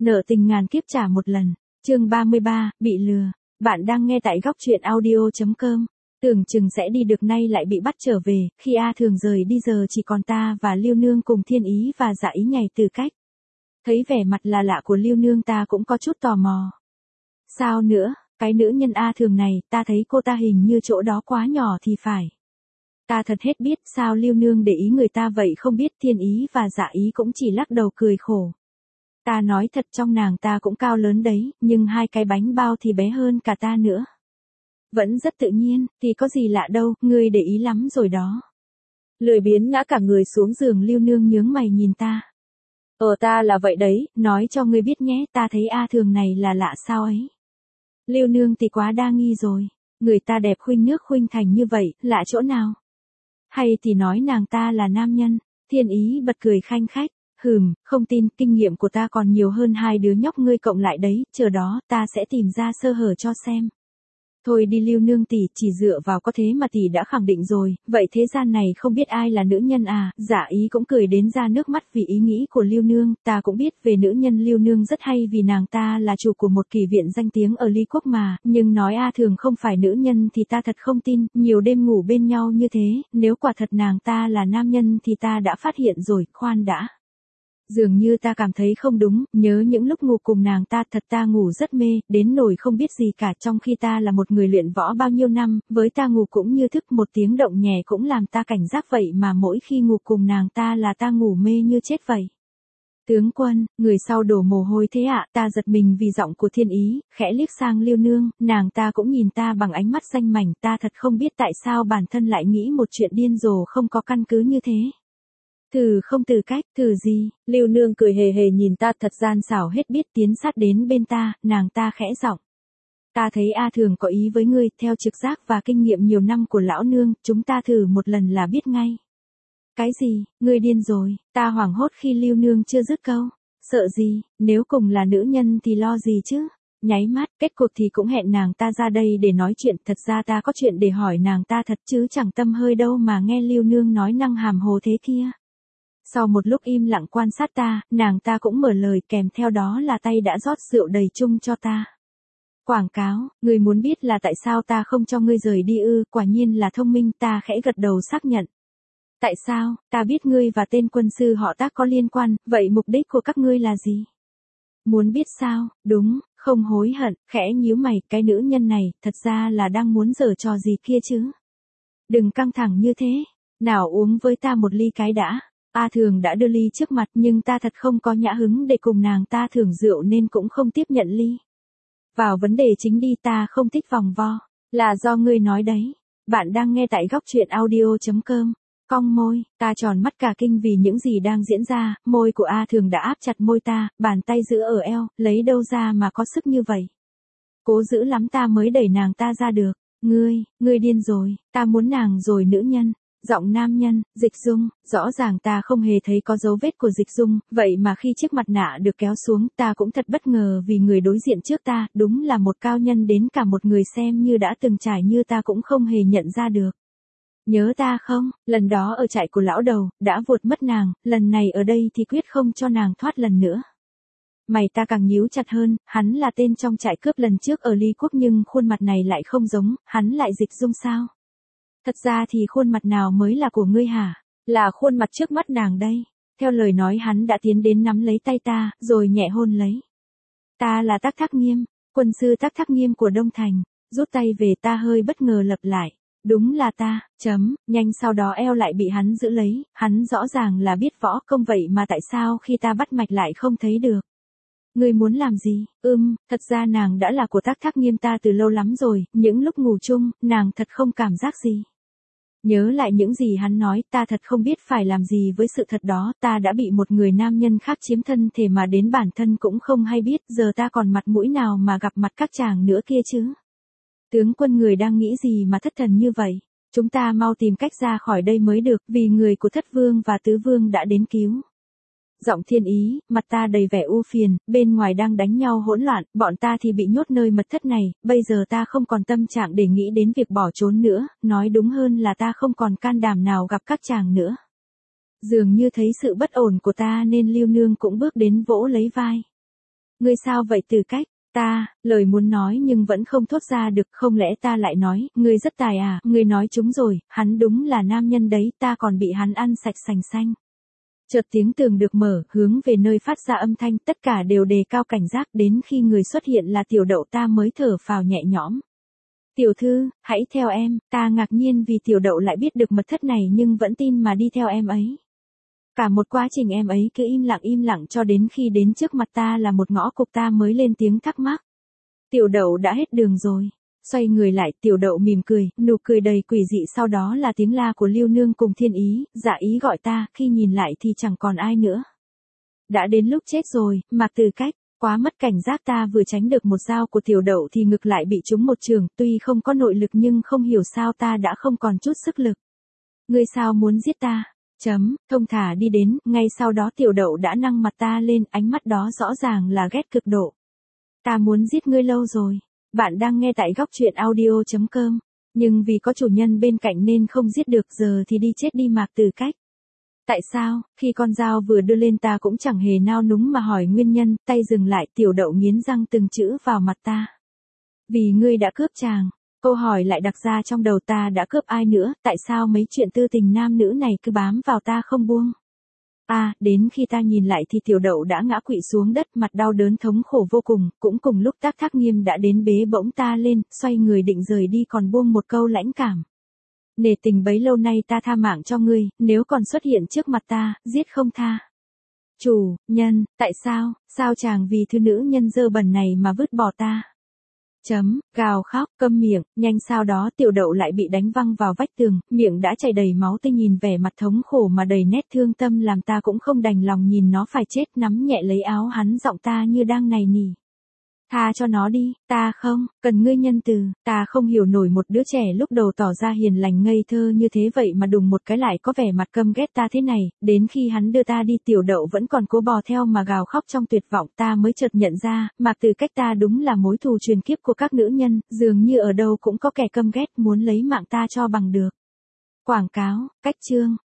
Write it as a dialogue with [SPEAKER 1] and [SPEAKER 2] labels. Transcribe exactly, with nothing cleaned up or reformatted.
[SPEAKER 1] Nợ tình ngàn kiếp trả một lần. Chương ba mươi ba, bị lừa. Bạn đang nghe tại góc truyện audio chấm com. Tưởng chừng sẽ đi được nay lại bị bắt trở về, khi A Thường rời đi giờ chỉ còn ta và Lưu Nương cùng Thiên Ý và Dạ Ý nhảy từ cách. Thấy vẻ mặt là lạ của Lưu Nương ta cũng có chút tò mò. Sao nữa, cái nữ nhân A Thường này, ta thấy cô ta hình như chỗ đó quá nhỏ thì phải. Ta thật hết biết sao Lưu Nương để ý người ta vậy không biết. Thiên Ý và Dạ Ý cũng chỉ lắc đầu cười khổ. Ta nói thật trong nàng ta cũng cao lớn đấy, nhưng hai cái bánh bao thì bé hơn cả ta nữa. Vẫn rất tự nhiên, thì có gì lạ đâu, ngươi để ý lắm rồi đó. Lười biếng ngã cả người xuống giường. Lưu Nương nhướng mày nhìn ta. Ờ ta là vậy đấy, nói cho ngươi biết nhé, ta thấy A Thường này là lạ sao ấy. Lưu Nương thì quá đa nghi rồi, người ta đẹp khuynh nước khuynh thành như vậy, lạ chỗ nào? Hay thì nói nàng ta là nam nhân? Thiên Ý bật cười khanh khách. Hừm, không tin, kinh nghiệm của ta còn nhiều hơn hai đứa nhóc ngươi cộng lại đấy, chờ đó, ta sẽ tìm ra sơ hở cho xem. Thôi đi Lưu Nương tỷ, chỉ dựa vào có thế mà tỷ đã khẳng định rồi, vậy thế gian này không biết ai là nữ nhân à? Dạ Ý cũng cười đến ra nước mắt vì ý nghĩ của Lưu Nương. Ta cũng biết về nữ nhân Lưu Nương rất hay vì nàng ta là chủ của một kỳ viện danh tiếng ở Ly Quốc mà, nhưng nói A Thường không phải nữ nhân thì ta thật không tin. Nhiều đêm ngủ bên nhau như thế, nếu quả thật nàng ta là nam nhân thì ta đã phát hiện rồi. Khoan đã. Dường như ta cảm thấy không đúng, nhớ những lúc ngủ cùng nàng ta thật ta ngủ rất mê, đến nỗi không biết gì cả, trong khi ta là một người luyện võ bao nhiêu năm, với ta ngủ cũng như thức, một tiếng động nhẹ cũng làm ta cảnh giác vậy mà mỗi khi ngủ cùng nàng ta là ta ngủ mê như chết vậy. Tướng quân, người sau đổ mồ hôi thế ạ? Ta giật mình vì giọng của Thiên Ý, khẽ liếc sang Lưu Nương, nàng ta cũng nhìn ta bằng ánh mắt danh mảnh, ta thật không biết tại sao bản thân lại nghĩ một chuyện điên rồ không có căn cứ như thế. Thử không từ cách, thử gì? Lưu Nương cười hề hề nhìn ta thật gian xảo hết biết tiến sát đến bên ta, nàng ta khẽ giọng. Ta thấy A Thường có ý với ngươi, theo trực giác và kinh nghiệm nhiều năm của lão nương, chúng ta thử một lần là biết ngay. Cái gì, ngươi điên rồi? Ta hoảng hốt khi Lưu Nương chưa dứt câu. Sợ gì, nếu cùng là nữ nhân thì lo gì chứ? Nháy mắt, kết cuộc thì cũng hẹn nàng ta ra đây để nói chuyện, thật ra ta có chuyện để hỏi nàng ta thật chứ chẳng tâm hơi đâu mà nghe Lưu Nương nói năng hàm hồ thế kia. Sau một lúc im lặng quan sát ta, nàng ta cũng mở lời kèm theo đó là tay đã rót rượu đầy chung cho ta. Quảng cáo, ngươi muốn biết là tại sao ta không cho ngươi rời đi ư? Quả nhiên là thông minh, ta khẽ gật đầu xác nhận. Tại sao? Ta biết ngươi và tên quân sư họ Tác có liên quan, vậy mục đích của các ngươi là gì? Muốn biết sao? Đúng, không hối hận, khẽ nhíu mày, cái nữ nhân này, thật ra là đang muốn giở trò gì kia chứ? Đừng căng thẳng như thế, nào uống với ta một ly cái đã. A Thường đã đưa ly trước mặt nhưng ta thật không có nhã hứng để cùng nàng ta thưởng rượu nên cũng không tiếp nhận ly. Vào vấn đề chính đi, ta không thích vòng vo. Là do ngươi nói đấy. Bạn đang nghe tại góc truyện audio chấm com. Cong môi, ta tròn mắt cả kinh vì những gì đang diễn ra, môi của A Thường đã áp chặt môi ta, bàn tay giữ ở eo, lấy đâu ra mà có sức như vậy. Cố giữ lắm ta mới đẩy nàng ta ra được. Ngươi, ngươi điên rồi, ta muốn nàng rồi nữ nhân. Giọng nam nhân, Dịch Dung, rõ ràng ta không hề thấy có dấu vết của Dịch Dung, vậy mà khi chiếc mặt nạ được kéo xuống ta cũng thật bất ngờ vì người đối diện trước ta, đúng là một cao nhân đến cả một người xem như đã từng trải như ta cũng không hề nhận ra được. Nhớ ta không, lần đó ở trại của lão đầu, đã vụt mất nàng, lần này ở đây thì quyết không cho nàng thoát lần nữa. Mày ta càng nhíu chặt hơn, hắn là tên trong trại cướp lần trước ở Ly Quốc nhưng khuôn mặt này lại không giống, hắn lại Dịch Dung sao? Thật ra thì khuôn mặt nào mới là của ngươi hả? Là khuôn mặt trước mắt nàng đây. Theo lời nói hắn đã tiến đến nắm lấy tay ta, rồi nhẹ hôn lấy. Ta là Tác Thác Nghiêm, quân sư Tác Thác Nghiêm của Đông Thành. Rút tay về, ta hơi bất ngờ lặp lại. Đúng là ta, chấm, nhanh sau đó eo lại bị hắn giữ lấy, hắn rõ ràng là biết võ công vậy mà tại sao khi ta bắt mạch lại không thấy được. Ngươi muốn làm gì? Ừm, thật ra nàng đã là của Tác Thác Nghiêm ta từ lâu lắm rồi, những lúc ngủ chung, nàng thật không cảm giác gì. Nhớ lại những gì hắn nói, ta thật không biết phải làm gì với sự thật đó, ta đã bị một người nam nhân khác chiếm thân thể mà đến bản thân cũng không hay biết, giờ ta còn mặt mũi nào mà gặp mặt các chàng nữa kia chứ. Tướng quân người đang nghĩ gì mà thất thần như vậy? Chúng ta mau tìm cách ra khỏi đây mới được, vì người của thất vương và tứ vương đã đến cứu. Giọng Thiên Ý, mặt ta đầy vẻ u phiền, bên ngoài đang đánh nhau hỗn loạn, bọn ta thì bị nhốt nơi mật thất này, bây giờ ta không còn tâm trạng để nghĩ đến việc bỏ trốn nữa, nói đúng hơn là ta không còn can đảm nào gặp các chàng nữa. Dường như thấy sự bất ổn của ta nên Lưu Nương cũng bước đến vỗ lấy vai. Ngươi sao vậy Từ Cách? Ta, lời muốn nói nhưng vẫn không thốt ra được, không lẽ ta lại nói, ngươi rất tài à, ngươi nói trúng rồi, hắn đúng là nam nhân đấy, ta còn bị hắn ăn sạch sành xanh. Chợt tiếng tường được mở, hướng về nơi phát ra âm thanh, tất cả đều đề cao cảnh giác, đến khi người xuất hiện là Tiểu Đậu ta mới thở phào nhẹ nhõm. Tiểu thư, hãy theo em, ta ngạc nhiên vì Tiểu Đậu lại biết được mật thất này nhưng vẫn tin mà đi theo em ấy. Cả một quá trình em ấy cứ im lặng im lặng cho đến khi đến trước mặt ta là một ngõ cụt ta mới lên tiếng thắc mắc. Tiểu Đậu đã hết đường rồi. Xoay người lại, Tiểu Đậu mỉm cười, nụ cười đầy quỷ dị, sau đó là tiếng la của Lưu Nương cùng Thiên Ý, Dạ Ý gọi ta, khi nhìn lại thì chẳng còn ai nữa. Đã đến lúc chết rồi, Mạc Từ Cách, quá mất cảnh giác, ta vừa tránh được một dao của Tiểu Đậu thì ngực lại bị trúng một trường, tuy không có nội lực nhưng không hiểu sao ta đã không còn chút sức lực. Ngươi sao muốn giết ta? Chấm, thông thả đi đến, ngay sau đó Tiểu Đậu đã nâng mặt ta lên, ánh mắt đó rõ ràng là ghét cực độ. Ta muốn giết ngươi lâu rồi. Bạn đang nghe tại góc truyện audio chấm com, nhưng vì có chủ nhân bên cạnh nên không giết được, giờ thì đi chết đi Mạc Từ Cách. Tại sao, khi con dao vừa đưa lên ta cũng chẳng hề nao núng mà hỏi nguyên nhân, tay dừng lại, Tiểu Đậu nghiến răng từng chữ vào mặt ta. Vì ngươi đã cướp chàng. Câu hỏi lại đặt ra trong đầu, ta đã cướp ai nữa, tại sao mấy chuyện tư tình nam nữ này cứ bám vào ta không buông. À, đến khi ta nhìn lại thì Tiểu Đậu đã ngã quỵ xuống đất, mặt đau đớn thống khổ vô cùng, cũng cùng lúc Tác Thác Nghiêm đã đến bế bỗng ta lên, xoay người định rời đi còn buông một câu lãnh cảm. Nể tình bấy lâu nay ta tha mạng cho ngươi, nếu còn xuất hiện trước mặt ta, giết không tha. Chủ, nhân, tại sao, sao chàng vì thứ nữ nhân dơ bẩn này mà vứt bỏ ta? Chấm, gào khóc, câm miệng, nhanh sau đó Tiểu Đậu lại bị đánh văng vào vách tường, miệng đã chảy đầy máu tươi, nhìn vẻ mặt thống khổ mà đầy nét thương tâm làm ta cũng không đành lòng nhìn nó phải chết, nắm nhẹ lấy áo hắn, giọng ta như đang nài nỉ. Tha cho nó đi, ta không, cần ngươi nhân từ, ta không hiểu nổi một đứa trẻ lúc đầu tỏ ra hiền lành ngây thơ như thế vậy mà đùng một cái lại có vẻ mặt căm ghét ta thế này, đến khi hắn đưa ta đi Tiểu Đậu vẫn còn cố bò theo mà gào khóc trong tuyệt vọng, ta mới chợt nhận ra, Mạc Từ Cách ta đúng là mối thù truyền kiếp của các nữ nhân, dường như ở đâu cũng có kẻ căm ghét muốn lấy mạng ta cho bằng được. Quảng cáo, cách chương,